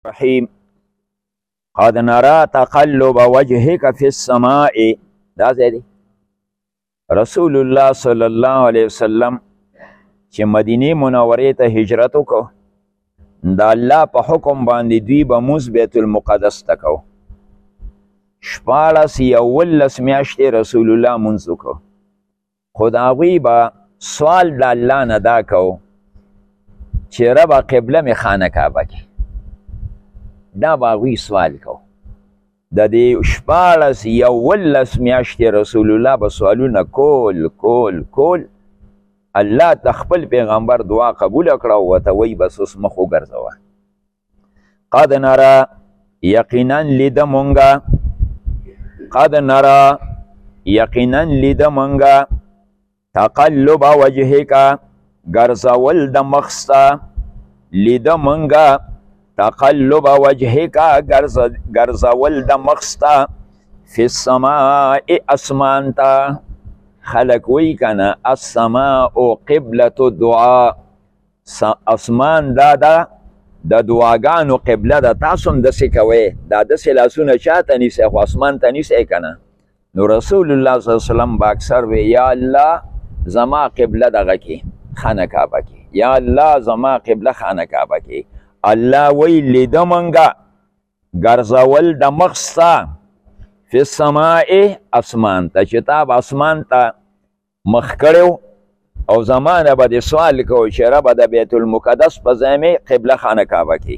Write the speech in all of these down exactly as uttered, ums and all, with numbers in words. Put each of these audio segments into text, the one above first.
الرحيم قد نرى تقلب وجهك في السماء. دا ځای دی رسول الله صلی الله علیه وسلم چې مدینه منورې ته هجرت وکړو، د الله په حکم باندې دوی به مونځ بیت المقدس ته کو. شپاړس یولس میاشتې رسول الله مونځ وکړو، خو د هغوی به سوال د الله نه دا کو چې ربه قبله مې خانه کعبه کې. دا به هغوی سوال کو. د دې شپاړس یولس میاشتې رسول الله به سوالونه کول کول کول. الله ته خپل پیغمبر دعا قبوله کړه او ورته وایي بس اوس مخ وګرځوه. قد نرا یقینا لیده مونږه، قد نرا یقینا لیده مونږه تقلب وجهک ګرځول د مخ ستا، لیده مونږه تقلب وجهک ګرځول د مخ ستا فی السماء اسمان ته. خلق وی کنه السماء قبلة الدعاء، اسمان دا دا د دعاګانو قبله ده. تاسو هم داسې کوئ، دا داسې لاسونه چاته نیسئ خو اسمان ته نیسئ کنه. نو رسول الله صلی الله علیه وسلم به اکثر وی یا الله زما قبله دغه کې خانه کعبه کې، یا الله زما قبله خانه کعبه کې. الله وی لیده منګه ګرځول د مخ ستا فی السماء اسمان ته، چې تا به اسمان ته مخ کړی او زمانه به دې سوال کو چې ربه د بیت المقدس په ځای مې قبله خانه کعبه کې.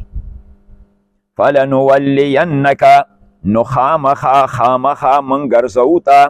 فلنولینک نو خامخا خامخا من ګرځو ته،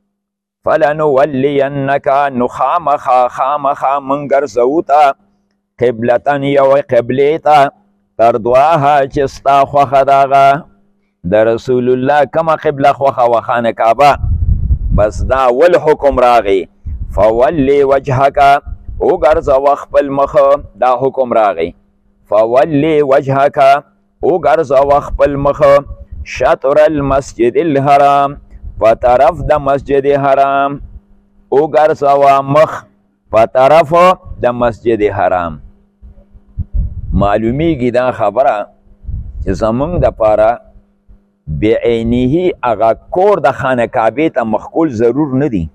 فلنولینک نو خامخا خامخا من ګرځو ته قبلتن یو قبلې ته ترضاها چې ستا خوښه د هغه د رسول الله کومه قبله خوښه وه خانه کعبه. بس دا ول حکم راغی فولی وجهک وګرځوه خپل مخ، دا حکم راغی فولی وجهک وګرځوه خپل مخ شطر المسجد الحرام، په طرف د مسجد حرام وګرځوه مخ په طرف د مسجد حرام. معلومیږي دا خبره چې زمونږ دپاره بعینه هغه کور د خانه کعبې ته مخکول ضرور نه دی.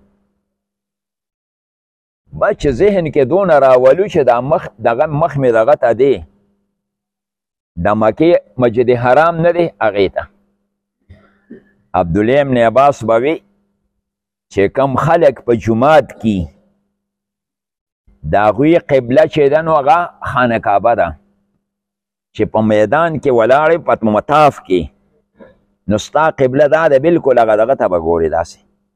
بس چې ذهن کې دونه راولو چې دا مخ دغه مخ مې دغه ته دی، د مکې مسجد حرام نه دی هغې ته. عبدالله ابن عباس به وی چې کم خلک په جومات کې د هغوی قبله چې ده نو هغه خانه کعبه ده، چې په میدان کې ولاړې په مطاف کې نو ستا قبله دا ده بلکل هغه دغه ته به ګورې داسې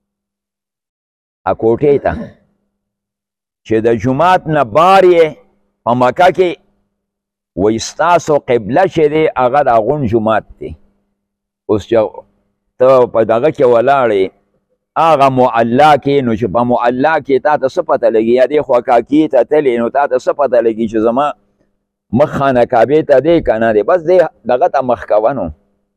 کوټې ته چې د جومات نه بار یې په مکه کې وایي ستاسو قبله چې دی هغه د هغون جومات دی. اوس چې ته په دغه کې ولاړې هغه معلا کې، نو چې په معلا کې تا ته څه پته لګي، یا دې خوا کاکي ته تلې نو تا ته څه پته لګي چې زما مخ خانه کعبې ته دی که نه دی. بس دی دغه ته مخ کوه نو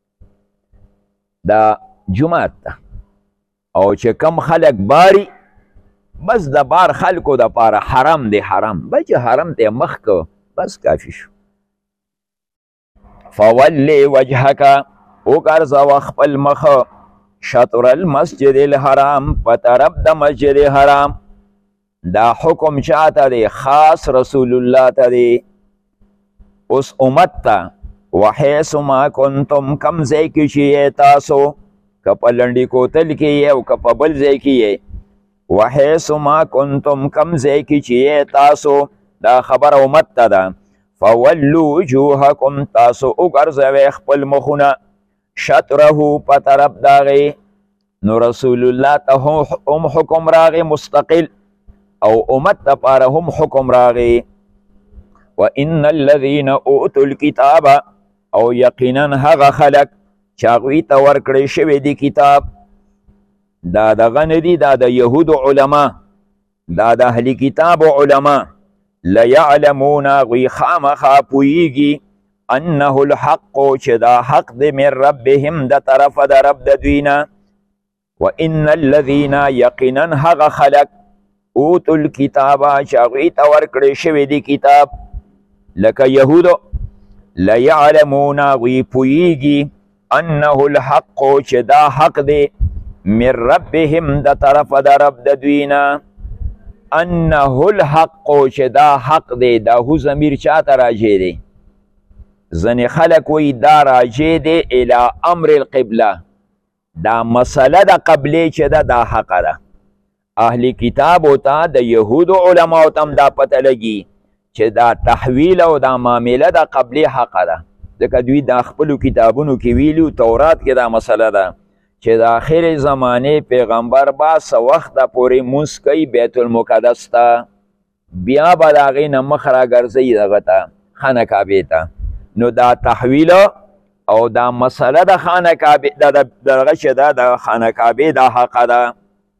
د جومات ته. او چې کم خلک باري بس د بار خلکو دپاره حرم دی، حرم بس چې حرم ته مخ کو بس کافي شو. فولی وجهک وګرځوه خپل مخ شطر المسجد الحرام په طرف د مسجد حرام. دا حکم چاته دی؟ خاص رسول الله ته دی. اوس امت ته وحیث ما کنتم کم ځای کې چې یې تاسو، که په لنډي کوتل کې یې او که په بل ځای کې یې، وحیث ما کنتم کم ځای کې چې یې تاسو، دا خبر امت ته ده. فولو وجوهکم تاسو وګرځوئ خپل مخونه شطره په طرف د هغې. نو رسول الله ته هم حکم راغی مستقل او امت دپاره هم حکم راغی. وان الذین اوتوا الکتاب او یقینا هغه خلک چې هغوی ته ورکړی شوی دی کتاب، دا دغه نه دي، دا د یهودو علما، دا د اهل کتاب علما. لیعلمون هغوی خامخا پوهیږي انه الحق چې دا حق دی من ربهم د طرفه د رب د دوی نه. وان الذین یقینا هغه خلک اوتوا الکتاب چې هغوی ته ورکړی شوی دی کتاب، لکه یهودو لیعلمون هغوی پوهیږي انه الحق چې دا حق دی من ربهم د طرفه د رب د دوی نه انه الحق چې دا حق دی دا هو ضمیر چاته راجع دی ځینې خلک وایي دا راجع دی الی امر القبله دا مسله د قبلې چې ده دا حقه ده اهل کتابو ته د یهودو علماو ته هم دا پته لګي چې دا تحویل او دا معامله د قبلې حقه ده ځکه دوی د خپلو کتابونو کې ویلي تورات کې دا مسله ده چې د آخر زمانې پیغمبر به څه وخته پورې مونځ کوي بیت المقدس ته بیا به د هغې نه مخ راګرځوي دغه ته خانه کعبې ته نو دا تحویل او دا مسله د خانه کعبې دغه چې ده د خانه کعبې دا حقه ده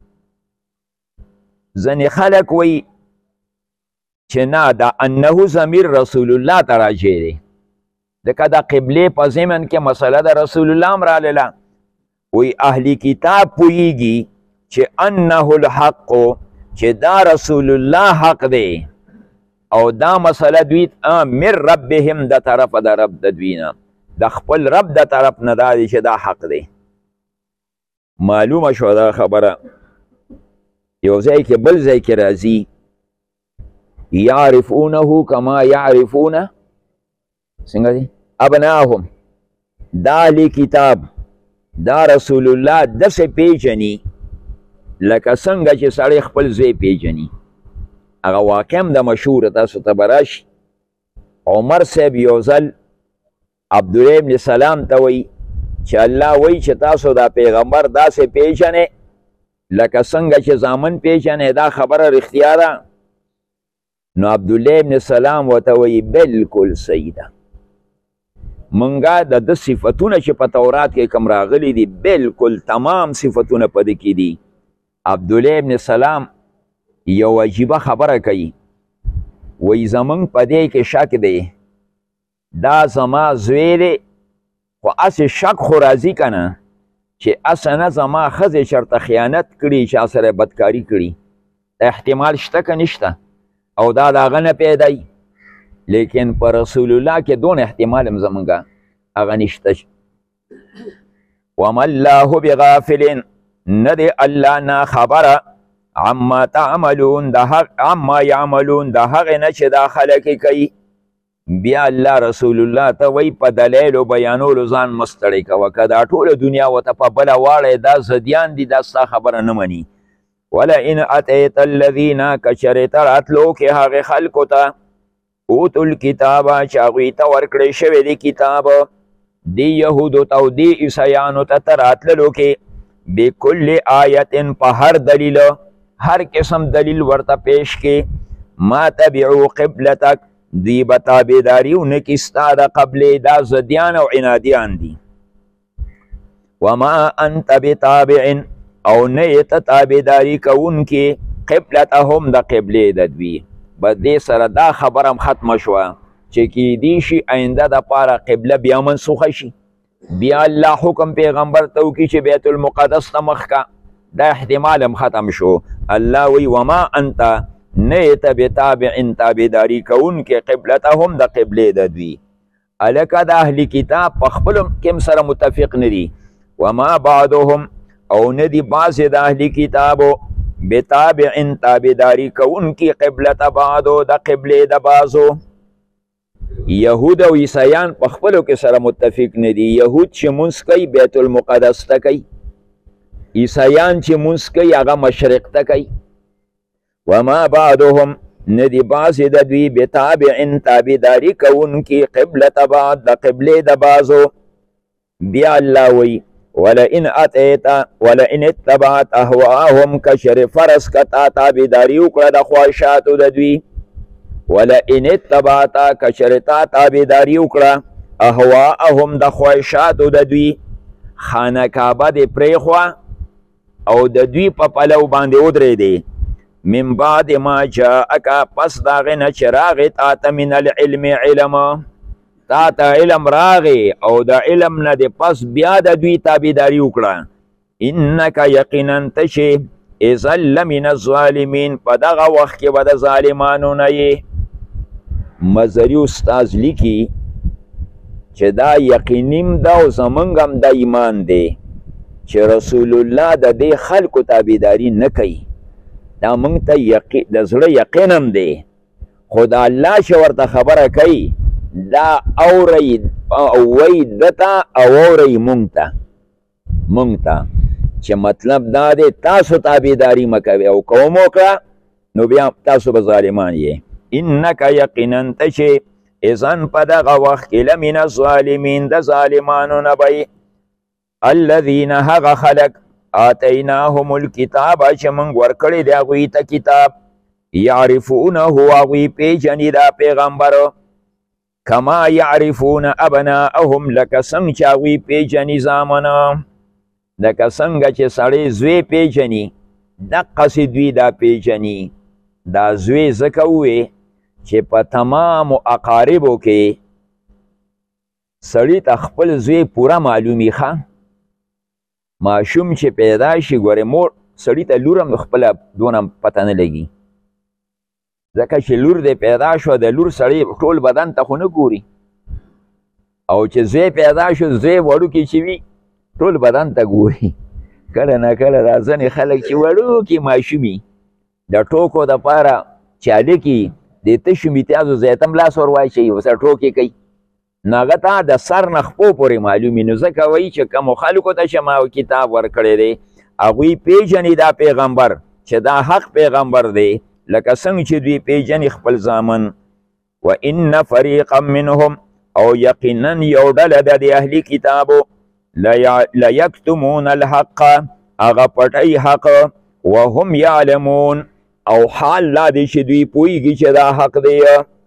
ځینې خلک وایي چې نه دا انه ضمیر رسول الله ته راجع دی ځکه د قبلې په ضمن کې مسله د رسول الله هم راغله وی اهلی کتاب پویږي چې انه الحق چې دا رسول الله حق دی او دا مسله دوی من ربهم د طرفه د رب د دوی نه د خپل رب د طرف نه دا دی چې دا حق دی معلومه شوه دا خبره یو ځای کې بل ځای کې راځي یعرفونه کما یعرفونه څنګه دی ابناهم دا اهلی کتاب دا رسول الله داسې پیژني لکه څنګه چې سړی خپل زوی پیژني هغه واقع هم د مشهوره تاسو ته به راشي عمر صاحب یو ځل عبدالله ابن سلام ته وایي چې الله وایي چې تاسو دا پیغمبر داسې پیژنئ لکه څنګه چې زامن پیژنئ دا خبره رښتیا ده نو عبدالله ابن سلام ورته وایي بلکل صحیح ده منګه د ده صفتونه چې په تورات کې کوم راغلي دي بلکل تمام صفتونه په دې کې دي عبدالله ابن سلام یو عجیبه خبره کوي وایي زمونږ په دې کې شک دی دا زما زوی دی خو هسې شک خو راځي که نه چې هسه نه زما ښځې چېرته خیانت کړي چا سره بدکاري کړي احتمال شته که نشته او دا د هغه نه پیدایي لیکن پر رسول الله کې دون احتمال هم زمونږه هغه نشته وما الله بغافل نه دی الله نه خبره عما تعملون عما یعملون د هغې نه چې دا خلک کوي بیا الله رسول الله ته وایي په دلایلو بیانولو ځان مه ستړی کوه که دا ټوله دنیا ورته په بله واړی دا زدیان دي دا ستا خبره نه مني ولئن اتیت الذین که چېرې ته راتلو کې هغې خلکو ته اوتو الکتابه چې هغوی ته ورکړی شوی دی کتاب دی یهودو ته او دی عیسیانو ته ته راتللو کې بکل آیت په هر دلیل هر قسم دلیل ورته پیش کې ما تبعو قبلتک دوی به تابعداري ونه کړي ستا د قبلې دا ضدیان او عنادیان دي وما انت بتابع او نه یې ته تابعداري کوونکې قبلتهم د قبلې د دوی به دې سره دا خبره هم ختمه شوه چې کیدی شي آینده دپاره قبله بیا منسوخه شي بیا الله حکم پیغمبر ته وکړي چې بیت المقدس ته مخ کا دا احتمال هم ختم شو الله وی وما انت نه یې ته بتابع تابعداري کوونکې قبلتهم د قبلې د دوی هلکه د اهل کتاب په خپلو کې سره متفق نه دي وما بعضهم او نه دي بعضې د اهل کتابو بتابع تابعداري کوونکي قبلت بعضو د قبلې د بعضو یهود او عیسیان په خپلو کې سره متفق نه دي یهود چې مونځ کوي بیت المقدس ته کوي عیسیان چې مونځ کوي هغه مشرق ته کوي وما بعضهم نه دي بعضې د دوی بتابع تابعداري کوونکي قبلت بعض د قبلې د بعضو بیا الله وایي ولئن اتیت ولئن اتبعت اهواهم کشر فرض کتا تابعداري وکړه د خواهشاتو د دوی ولئن اتبعت کشر تا تابعداري وکړه اهواهم د خواهشاتو د دوی خانه کعبه دې پرېښوه او د دوی په پلو باندې ودرېدې من بعد ما جاءک پس د هغې نه چې راغې تا ته من العلم علم تا ته علم راغی او د علم نه د پس بیا د دوی تابعداري وکړه انک یقینا ته چې اذا لمن الظالمین په دغه وخت کې به د ظالمانو نه یې مزري استاذ لیکي چې دا یقینیم دا او زمونږ هم دا ایمان دی چې رسول الله د دې خلکو تابعداري نه کوي. دا موږ ته یقین د زړه یقین هم دی، خو د الله چې ورته خبره کوي دا اورئ او وایي ده ته او اورئ موږ ته موږ ته چې مطلب دا دی تاسو تابعداري مه کوئ او که هم وکړه نو بیا تاسو به ظالمان یې. انک یقینا ته چې اذن په دغه وخت کې لمن الظالمین د ظالمانو نه به الذین هغه خلک آتیناهم الکتاب چې موږ ورکړی دی هغوی ته کتاب یعرفونه هغوی پیژني دا پیغمبر کما یعرفون ابناءهم لکه څنګه چې هغوی پیژني زامنه. لکه څنګه چې سړی زوی پیژني دقسې دوی دا پیژني. دا زوی ځکه ووی چې په تمامو اقاربو کې سړي ته خپل زوی پوره معلومي ښه. ماشوم چې پیدا شي ګورې مور سړي ته لور هم خپله دونه پته نه لګي، ځکه چې لور دی پیدا شوه د لور سړی ټول بدن ته خو نه ګوري، او چې زوی پیدا شو زوی وړوکی چې وي ټول بدن ته ګوري. کله نه کله دا ځینې خلک چې وړوکي ماشومي د ټوکو دپاره چې هلکي د تشو میتیازو ځای ته هم لاس ور واچوي ورسره ټوکې کوي، نو هغه ته د سر نه خپو پورې معلومي. نو ځکه وایي چې کومو خلکو ته چې ما کتاب ورکړی دی هغوی پیژني دا پیغمبر چې دا حق پیغمبر دی لکه څنګه چې دوی پیژني خپل زامن. و ان فریقا منهم او یقینا یو ډله ده د اهلي کتابو لیکتمون الحق هغه پټوي حق وهم یعلمون او حال لا دی چې دوی پوهیږي چې دا حق دی.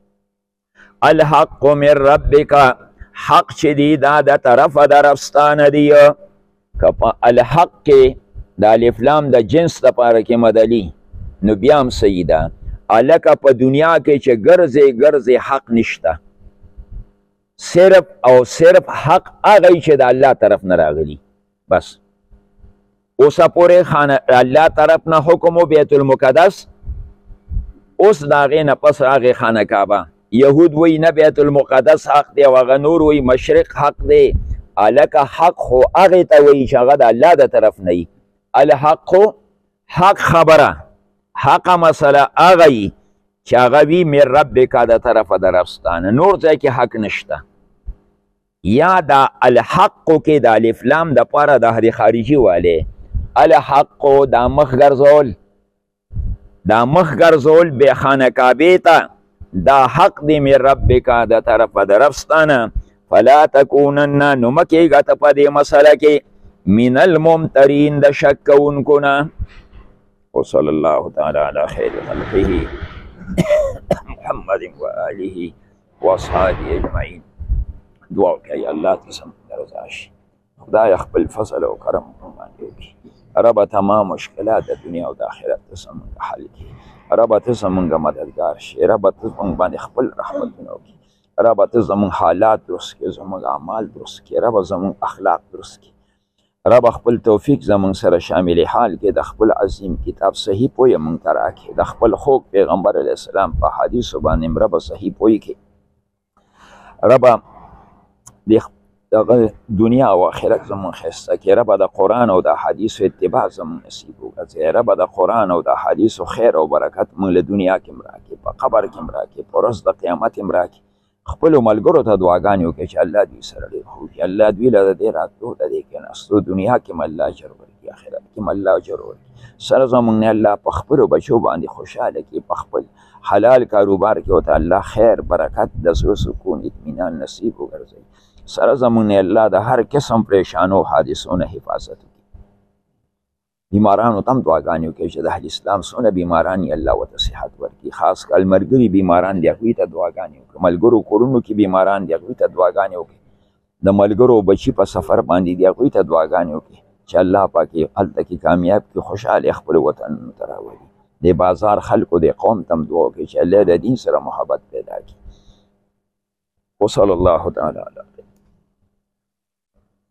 الحق من ربک حق چې دی دا د طرفه د ربستانه دی. که په الحق کې د الف لام د جنس دپاره کې مدلي نو بیا هم صحیح ده. هلکه په دنیا کې چې ګرځې ګرځې حق نشته، صرف او صرف حق هغه چې د الله طرف نه راغلي بس. اوسه پورې خانه الله طرف نه حکم و بیت المقدس، اوس د هغې نه پس راغې خانه کعبه. یهود وی نه بیت المقدس حق دی او هغه نور وی مشرق حق دی. هلکه حق خو هغې ته وی چې هغه د الله د طرف نه وي. الحق حق خبره حقه مسله هغه وي چې هغه وي من ربک د طرفه د ربستانه، نور ځای کې حق نشته. یا دا الحقو کې د الف لام دپاره د هرې خارجي والی الحقو دا مخ ګرځول دا مخ ګرځول بې خانه کعبې ته دا حق دی من ربک د طرفه د ربستانه. فلا تکونن نو مه کېږه ته په دې مسله کې من الممترین د شک کوونکو نه. وصلی الله تعالی علی خیر خلقه محمد و آله و اصحابه اجمعین. دعا وکړئ الله ته زموږ رضا شي، خدای خپل فضل او کرم باندې وکړي. ربه تمام مشکلات د دنیا او د آخرت ته زموږ حل کړي. ربه ته زموږ مددګار شي. ربه ته زموږ باندې خپل رحمتونه وکړي. ربه ته زموږ حالات درست کړي، زموږ اعمال درست کړي. ربه زموږ اخلاق درست کړي. رب خپل توفیق زمون سره شامل حال کې د خپل عظیم کتاب صحیح پوی مونږ ته راکړي. د خپل خوږ پیغمبر علیه السلام په حدیثو باندې رب صحیح پوی کړي. رب د دنیا او آخرت زمون ښایسته کړي. رب د قرآن او د حدیثو اتباع زمون نصیب وګرځوي. رب د قرآن او د حدیثو خیر او برکت مونږ له دنیا کې هم راکړي، په قبر کې هم راکړي، په ورځ د قیامت هم راکړي. خپلو ملګرو ته دعاګانې وکړي چې الله دوی سره ډېر ښه وکړي. الله دوی له د دې راتلو د دې کېناستو دنیا کې هم الله اجر ورکړي، آخرت کې هم الله اجر ورکړي. سره زموږ نه الله په خپلو بچو باندې خوشحاله کړي، په خپل حلال کاروبار کې ورته الله خیر برکت د زړه سکون اطمینان نصیب وګرځوي. سره زموږ نه الله د هر قسم پریشانو حادثو نه حفاظت وکړي. بیمارانو ته هم دعاګانې وکړي چې د اهل اسلام څونه بیماران یې الله ورته صحت ورکړي. خاص کل ملګري بیماران دي هغوی ته دعاګانې وکړي. ملګرو کورونو کې بیماران دي هغوی ته دعاګانې وکړي. د ملګرو بچي په سفر باندې دي هغوی ته دعاګانې وکړي چې الله پاک یې هلته کې کامیاب کړي، خوشحاله خپلو وطنونو ته راولي. د بازار خلکو د قوم ته هم دعا وکړي چې الله د دین سره محبت پیدا کړي. وصلی الله تعالی علیه